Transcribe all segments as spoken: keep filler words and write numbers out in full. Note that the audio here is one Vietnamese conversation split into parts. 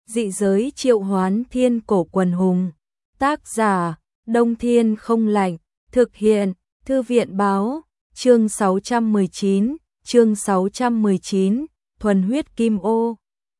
Dị giới triệu hoán thiên cổ quần hùng. Tác giả, Đông Thiên Không Lạnh. Thực hiện, Thư viện báo. Chương sáu trăm mười chín, chương sáu trăm mười chín, thuần huyết kim ô.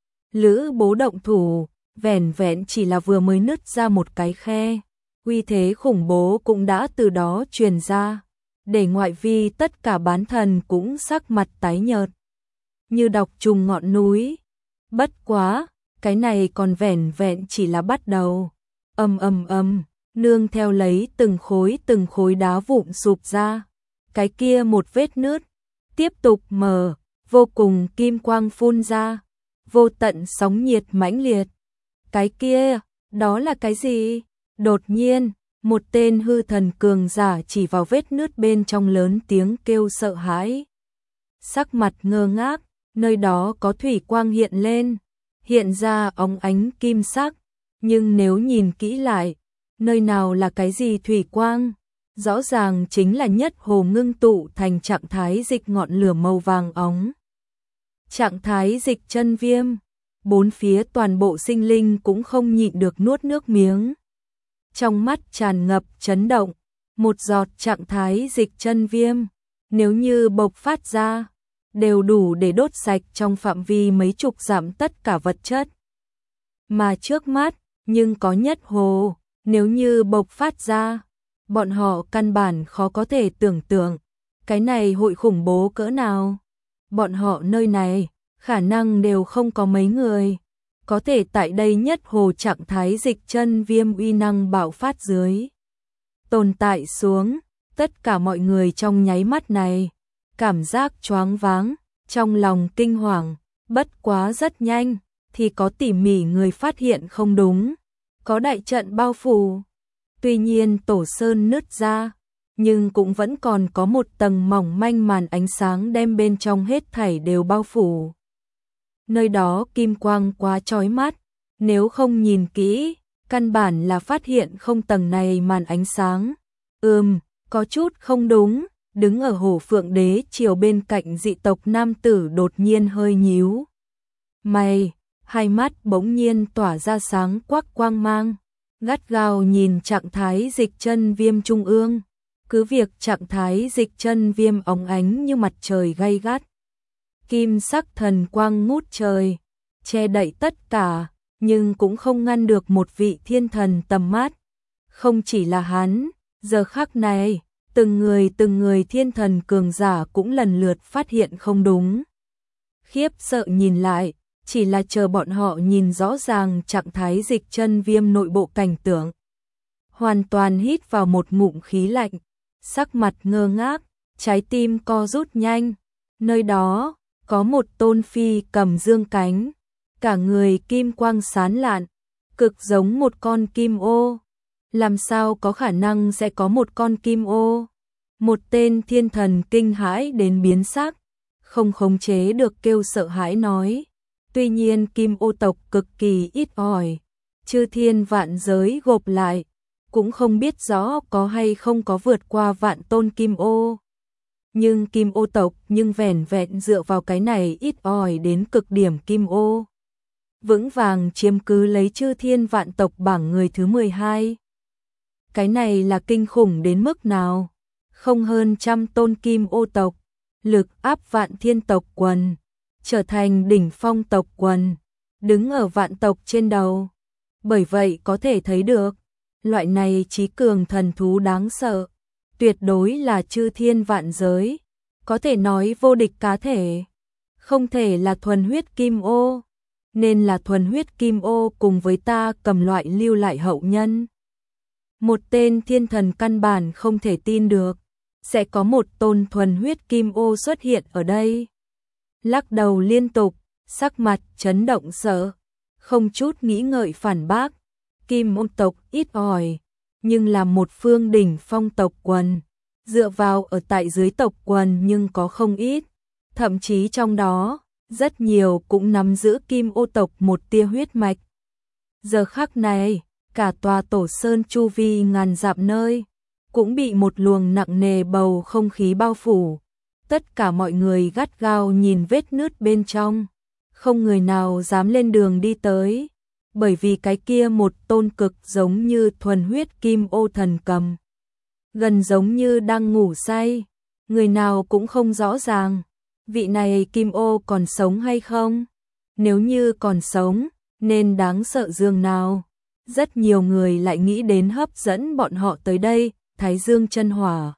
Lữ Bố động thủ, vẻn vẹn chỉ là vừa mới nứt ra một cái khe. Uy thế khủng bố cũng đã từ đó truyền ra, để ngoại vi tất cả bán thần cũng sắc mặt tái nhợt, như độc trùng ngọn núi. Bất quá, cái này còn vẻn vẹn chỉ là bắt đầu. Ầm ầm ầm, nương theo lấy từng khối từng khối đá vụn sụp ra, cái kia một vết nứt tiếp tục mở, vô cùng kim quang phun ra, vô tận sóng nhiệt mãnh liệt. Cái kia, đó là cái gì? Đột nhiên, một tên hư thần cường giả chỉ vào vết nứt bên trong lớn tiếng kêu sợ hãi. Sắc mặt ngơ ngác, nơi đó có thủy quang hiện lên, hiện ra óng ánh kim sắc, nhưng nếu nhìn kỹ lại, nơi nào là cái gì thủy quang? Rõ ràng chính là nhất hồ ngưng tụ thành trạng thái dịch ngọn lửa màu vàng óng. Trạng thái dịch chân viêm, bốn phía toàn bộ sinh linh cũng không nhịn được nuốt nước miếng. Trong mắt tràn ngập chấn động, một giọt trạng thái dịch chân viêm, nếu như bộc phát ra, đều đủ để đốt sạch trong phạm vi mấy chục dặm tất cả vật chất. Mà trước mắt, nhưng có nhất hồ, nếu như bộc phát ra, bọn họ căn bản khó có thể tưởng tượng, cái này hội khủng bố cỡ nào. Bọn họ nơi này, khả năng đều không có mấy người có thể tại đây nhất hồ trạng thái dịch chân viêm uy năng bạo phát dưới tồn tại xuống. Tất cả mọi người trong nháy mắt này, cảm giác choáng váng, trong lòng kinh hoàng, bất quá rất nhanh, thì có tỉ mỉ người phát hiện không đúng, có đại trận bao phủ. Tuy nhiên tổ sơn nứt ra, nhưng cũng vẫn còn có một tầng mỏng manh màn ánh sáng đem bên trong hết thảy đều bao phủ. Nơi đó kim quang quá chói mắt, nếu không nhìn kỹ, căn bản là phát hiện không tầng này màn ánh sáng. Ừm, có chút không đúng, đứng ở Hổ Phượng Đế triều bên cạnh dị tộc nam tử đột nhiên hơi nhíu mày, hai mắt bỗng nhiên tỏa ra sáng quắc quang mang, gắt gao nhìn trạng thái dịch chân viêm trung ương. Cứ việc trạng thái dịch chân viêm óng ánh như mặt trời gay gắt, kim sắc thần quang ngút trời, che đậy tất cả, nhưng cũng không ngăn được một vị thiên thần tầm mắt. Không chỉ là hắn, giờ khắc này, từng người từng người thiên thần cường giả cũng lần lượt phát hiện không đúng. Khiếp sợ nhìn lại, chỉ là chờ bọn họ nhìn rõ ràng trạng thái dịch chân viêm nội bộ cảnh tượng. Hoàn toàn hít vào một ngụm khí lạnh, sắc mặt ngơ ngác, trái tim co rút nhanh. Nơi đó, có một tôn phi cầm dương cánh, cả người kim quang sán lạn, cực giống một con kim ô. Làm sao có khả năng sẽ có một con kim ô? Một tên thiên thần kinh hãi đến biến sắc, không khống chế được kêu sợ hãi nói. Tuy nhiên kim ô tộc cực kỳ ít ỏi, chư thiên vạn giới gộp lại, cũng không biết rõ có hay không có vượt qua vạn tôn kim ô. Nhưng kim ô tộc nhưng vẻn vẹn dựa vào cái này ít ỏi đến cực điểm kim ô, vững vàng chiếm cứ lấy chư thiên vạn tộc bảng người thứ mười hai. Cái này là kinh khủng đến mức nào? Không hơn trăm tôn kim ô tộc, lực áp vạn thiên tộc quần, trở thành đỉnh phong tộc quần, đứng ở vạn tộc trên đầu. Bởi vậy có thể thấy được, loại này trí cường thần thú đáng sợ, tuyệt đối là chư thiên vạn giới, có thể nói vô địch cá thể, không thể là thuần huyết kim ô, nên là thuần huyết kim ô cùng với ta cầm loại lưu lại hậu nhân. Một tên thiên thần căn bản không thể tin được, sẽ có một tôn thuần huyết kim ô xuất hiện ở đây. Lắc đầu liên tục, sắc mặt chấn động sợ, không chút nghĩ ngợi phản bác. Kim ô tộc ít ỏi, nhưng là một phương đỉnh phong tộc quần, dựa vào ở tại dưới tộc quần nhưng có không ít, thậm chí trong đó, rất nhiều cũng nắm giữ kim ô tộc một tia huyết mạch. Giờ khắc này, cả tòa tổ sơn chu vi ngàn dặm nơi, cũng bị một luồng nặng nề bầu không khí bao phủ. Tất cả mọi người gắt gao nhìn vết nứt bên trong, không người nào dám lên đường đi tới. bởi vì cái kia một tôn cực giống như thuần huyết kim ô thần cầm. Gần giống như đang ngủ say, người nào cũng không rõ ràng, vị này kim ô còn sống hay không? Nếu như còn sống, nên đáng sợ dường nào? Rất nhiều người lại nghĩ đến hấp dẫn bọn họ tới đây, Thái Dương chân hỏa.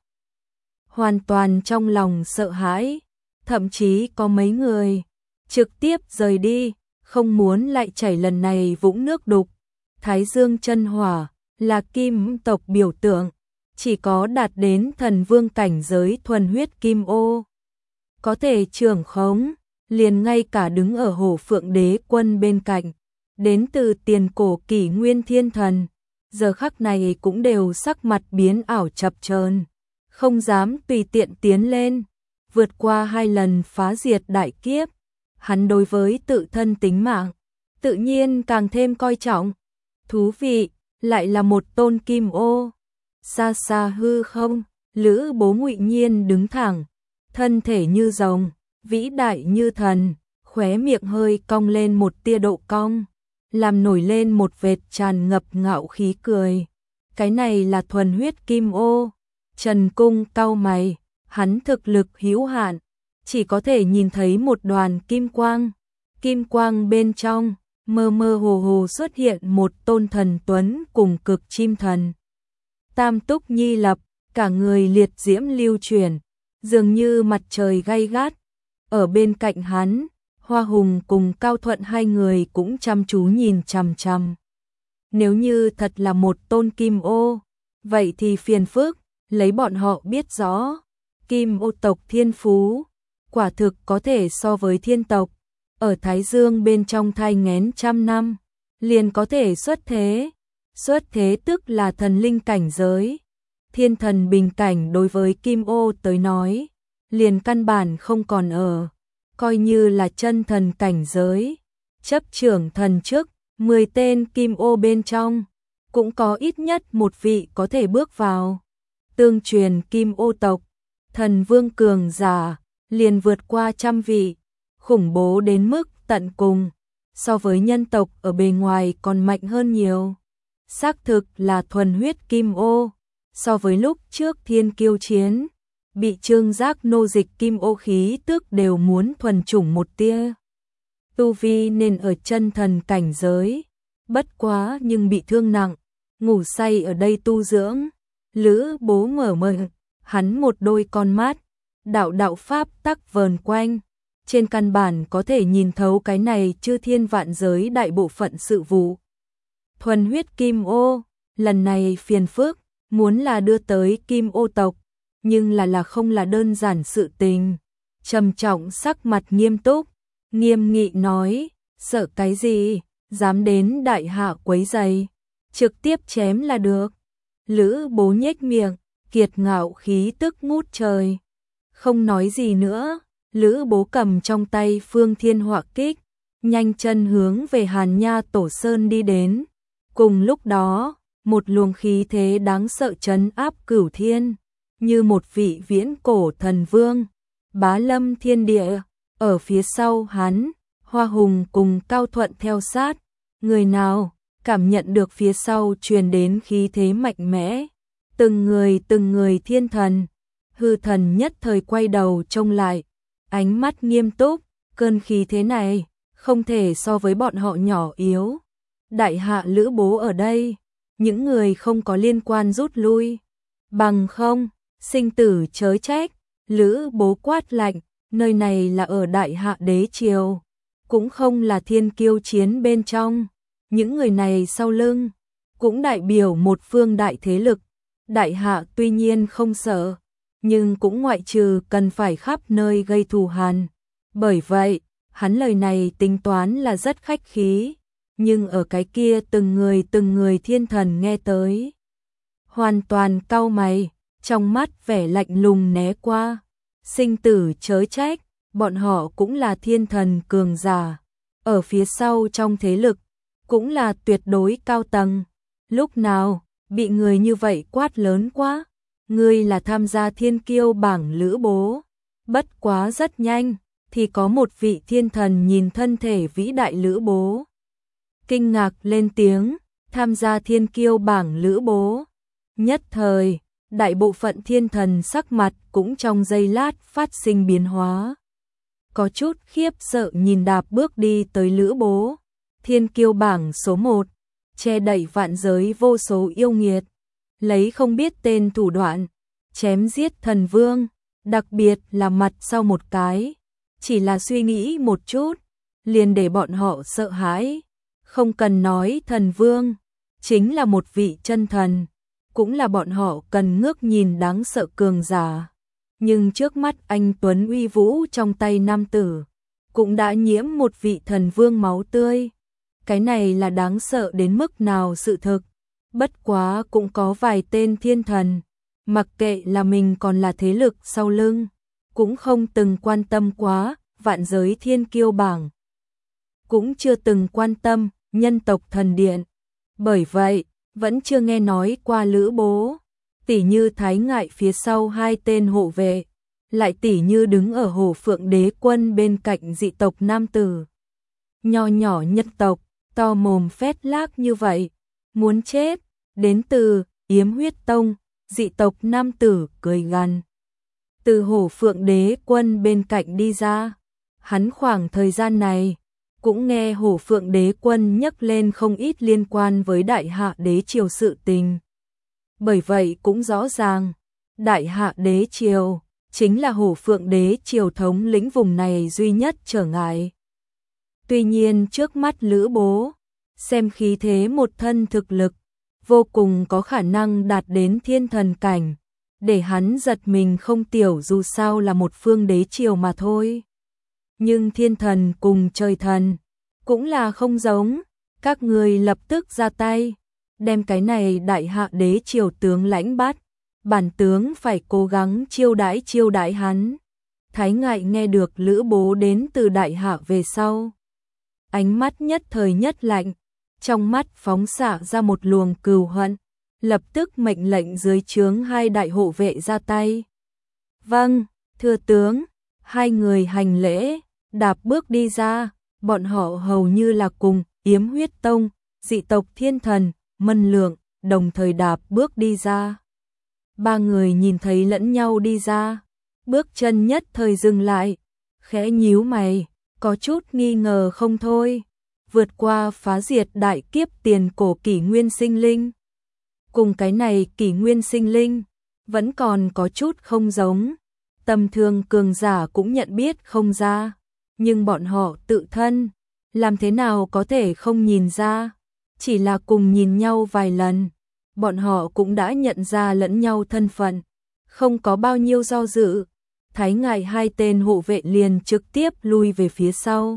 Hoàn toàn trong lòng sợ hãi, thậm chí có mấy người trực tiếp rời đi, không muốn lại chảy lần này vũng nước đục. Thái Dương chân hỏa là kim tộc biểu tượng, chỉ có đạt đến thần vương cảnh giới thuần huyết kim ô có thể trưởng khống, liền ngay cả đứng ở Hổ Phượng Đế Quân bên cạnh, đến từ tiền cổ kỷ nguyên thiên thần, giờ khắc này cũng đều sắc mặt biến ảo chập chờn, không dám tùy tiện tiến lên. Vượt qua hai lần phá diệt đại kiếp, hắn đối với tự thân tính mạng tự nhiên càng thêm coi trọng. Thú vị, lại là một tôn kim ô. Xa xa hư không, Lữ Bố Ngụy Nhiên đứng thẳng, thân thể như rồng, vĩ đại như thần, khóe miệng hơi cong lên một tia độ cong, làm nổi lên một vệt tràn ngập ngạo khí cười. Cái này là thuần huyết kim ô. Trần Cung cau mày, hắn thực lực hữu hạn, chỉ có thể nhìn thấy một đoàn kim quang. Kim quang bên trong, mơ mơ hồ hồ xuất hiện một tôn thần tuấn cùng cực chim thần. Tam túc nhi lập, cả người liệt diễm lưu chuyển, dường như mặt trời gay gắt. Ở bên cạnh hắn, Hoa Hùng cùng Cao Thuận hai người cũng chăm chú nhìn chằm chằm. Nếu như thật là một tôn kim ô, vậy thì phiền phức, lấy bọn họ biết rõ, kim ô tộc thiên phú, quả thực có thể so với thiên tộc, ở Thái Dương bên trong thai nghén trăm năm, liền có thể xuất thế. Xuất thế tức là thần linh cảnh giới. Thiên thần bình cảnh đối với kim ô tới nói, liền căn bản không còn ở, coi như là chân thần cảnh giới. Chấp trưởng thần chức, mười tên kim ô bên trong, cũng có ít nhất một vị có thể bước vào. Tương truyền kim ô tộc, thần vương cường giả, liền vượt qua trăm vị, khủng bố đến mức tận cùng, so với nhân tộc ở bề ngoài còn mạnh hơn nhiều. Xác thực là thuần huyết kim ô, so với lúc trước thiên kiêu chiến, bị Trương Giác nô dịch kim ô khí tức đều muốn thuần chủng một tia. Tu vi nên ở chân thần cảnh giới, bất quá nhưng bị thương nặng, ngủ say ở đây tu dưỡng. Lữ Bố mở mờ, hắn một đôi con mắt, đạo đạo pháp tắc vờn quanh, trên căn bản có thể nhìn thấu cái này chư thiên vạn giới đại bộ phận sự vụ. Thuần huyết kim ô, lần này phiền phức, muốn là đưa tới kim ô tộc, nhưng là là không là đơn giản sự tình. Trầm trọng sắc mặt nghiêm túc, nghiêm nghị nói, sợ cái gì, dám đến đại hạ quấy rầy, trực tiếp chém là được. Lữ Bố nhếch miệng, kiệt ngạo khí tức ngút trời. Không nói gì nữa, Lữ Bố cầm trong tay Phương Thiên Họa Kích, nhanh chân hướng về Hàn Nha Tổ Sơn đi đến. Cùng lúc đó, một luồng khí thế đáng sợ trấn áp cửu thiên, như một vị viễn cổ thần vương, bá lâm thiên địa. Ở phía sau hắn, Hoa Hùng cùng Cao Thuận theo sát. Người nào cảm nhận được phía sau truyền đến khí thế mạnh mẽ, từng người từng người thiên thần, hư thần nhất thời quay đầu trông lại, ánh mắt nghiêm túc, cơn khí thế này không thể so với bọn họ nhỏ yếu. Đại hạ Lữ Bố ở đây, những người không có liên quan rút lui, bằng không, sinh tử chớ trách. Lữ Bố quát lạnh, nơi này là ở đại hạ đế triều, cũng không là thiên kiêu chiến bên trong. Những người này sau lưng, cũng đại biểu một phương đại thế lực. Đại hạ tuy nhiên không sợ, nhưng cũng ngoại trừ cần phải khắp nơi gây thù hằn. Bởi vậy, hắn lời này tính toán là rất khách khí, nhưng ở cái kia từng người từng người thiên thần nghe tới, hoàn toàn cau mày, trong mắt vẻ lạnh lùng né qua. Sinh tử chớ trách, bọn họ cũng là thiên thần cường giả, ở phía sau trong thế lực, cũng là tuyệt đối cao tầng. Lúc nào, bị người như vậy quát lớn quá, ngươi là tham gia thiên kiêu bảng Lữ Bố. Bất quá rất nhanh, thì có một vị thiên thần nhìn thân thể vĩ đại Lữ Bố, kinh ngạc lên tiếng, tham gia thiên kiêu bảng Lữ Bố. Nhất thời, đại bộ phận thiên thần sắc mặt cũng trong giây lát phát sinh biến hóa. Có chút khiếp sợ nhìn đạp bước đi tới Lữ Bố, thiên kiêu bảng số một, che đậy vạn giới vô số yêu nghiệt, lấy không biết tên thủ đoạn, chém giết thần vương, đặc biệt là mặt sau một cái, chỉ là suy nghĩ một chút, liền để bọn họ sợ hãi, không cần nói thần vương, chính là một vị chân thần, cũng là bọn họ cần ngước nhìn đáng sợ cường giả. Nhưng trước mắt anh tuấn uy vũ trong tay nam tử, cũng đã nhiễm một vị thần vương máu tươi. Cái này là đáng sợ đến mức nào sự thực, bất quá cũng có vài tên thiên thần, mặc kệ là mình còn là thế lực sau lưng, cũng không từng quan tâm quá, vạn giới thiên kiêu bảng. Cũng chưa từng quan tâm, nhân tộc thần điện. Bởi vậy, vẫn chưa nghe nói qua Lữ Bố, tỉ như Thái Ngại phía sau hai tên hộ vệ, lại tỉ như đứng ở Hổ Phượng Đế Quân bên cạnh dị tộc nam tử. Nho nhỏ nhân tộc, to mồm phét lác như vậy, muốn chết, đến từ Yếm Huyết Tông, dị tộc nam tử cười gằn. Từ Hổ Phượng Đế Quân bên cạnh đi ra, hắn khoảng thời gian này, cũng nghe Hổ Phượng Đế Quân nhắc lên không ít liên quan với Đại Hạ Đế Triều sự tình. Bởi vậy cũng rõ ràng, Đại Hạ Đế Triều chính là Hổ Phượng Đế Triều thống lĩnh vùng này duy nhất trở ngại. Tuy nhiên trước mắt Lữ Bố, xem khí thế một thân thực lực, vô cùng có khả năng đạt đến thiên thần cảnh, để hắn giật mình không tiểu dù sao là một phương đế triều mà thôi. Nhưng thiên thần cùng trời thần, cũng là không giống, các người lập tức ra tay, đem cái này Đại Hạ Đế Triều tướng lãnh bắt, bản tướng phải cố gắng chiêu đãi chiêu đãi hắn. Thái Ngại nghe được Lữ Bố đến từ Đại Hạ về sau, ánh mắt nhất thời nhất lạnh, trong mắt phóng xạ ra một luồng cừu hận, lập tức mệnh lệnh dưới trướng hai đại hộ vệ ra tay. Vâng, thưa tướng, hai người hành lễ, đạp bước đi ra, bọn họ hầu như là cùng Yếm Huyết Tông, dị tộc thiên thần, Mân Lượng, đồng thời đạp bước đi ra. Ba người nhìn thấy lẫn nhau đi ra, bước chân nhất thời dừng lại, khẽ nhíu mày, có chút nghi ngờ không thôi, vượt qua phá diệt đại kiếp tiền cổ kỷ nguyên sinh linh. Cùng cái này kỷ nguyên sinh linh, vẫn còn có chút không giống, tầm thường cường giả cũng nhận biết không ra, nhưng bọn họ tự thân, làm thế nào có thể không nhìn ra, chỉ là cùng nhìn nhau vài lần, bọn họ cũng đã nhận ra lẫn nhau thân phận, không có bao nhiêu do dự. Thái Ngại hai tên hộ vệ liền trực tiếp lui về phía sau.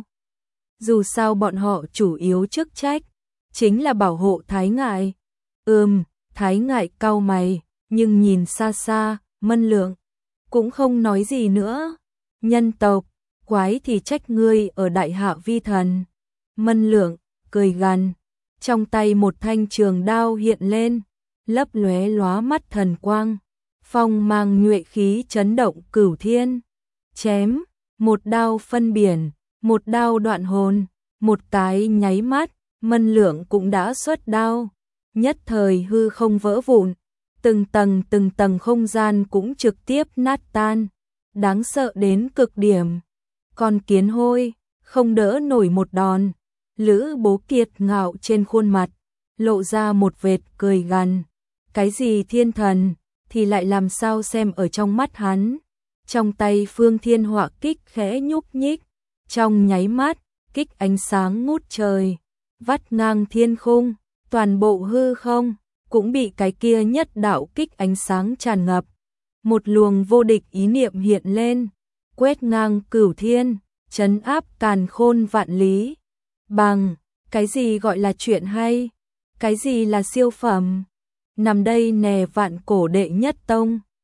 Dù sao bọn họ chủ yếu chức trách, chính là bảo hộ Thái Ngại. Ừm, Thái Ngại cau mày, nhưng nhìn xa xa, Mân Lượng cũng không nói gì nữa. Nhân tộc, quái thì trách ngươi ở Đại Hạ vi thần. Mân Lượng cười gằn, trong tay một thanh trường đao hiện lên, lấp lóe lóa mắt thần quang. Phong mang nhuệ khí chấn động cửu thiên, chém, một đao phân biển, một đao đoạn hồn, một cái nháy mắt, Mân Lượng cũng đã xuất đao, nhất thời hư không vỡ vụn, từng tầng từng tầng không gian cũng trực tiếp nát tan, đáng sợ đến cực điểm. Con kiến hôi, không đỡ nổi một đòn, Lữ Bố kiệt ngạo trên khuôn mặt, lộ ra một vệt cười gằn, cái gì thiên thần thì lại làm sao xem ở trong mắt hắn. Trong tay Phương Thiên Họa kích khẽ nhúc nhích, trong nháy mắt, kích ánh sáng ngút trời, vắt ngang thiên khung, toàn bộ hư không cũng bị cái kia nhất đạo kích ánh sáng tràn ngập. Một luồng vô địch ý niệm hiện lên, quét ngang cửu thiên, trấn áp càn khôn vạn lý. Bằng, cái gì gọi là chuyện hay? Cái gì là siêu phẩm? Nằm đây nè vạn cổ đệ nhất tông,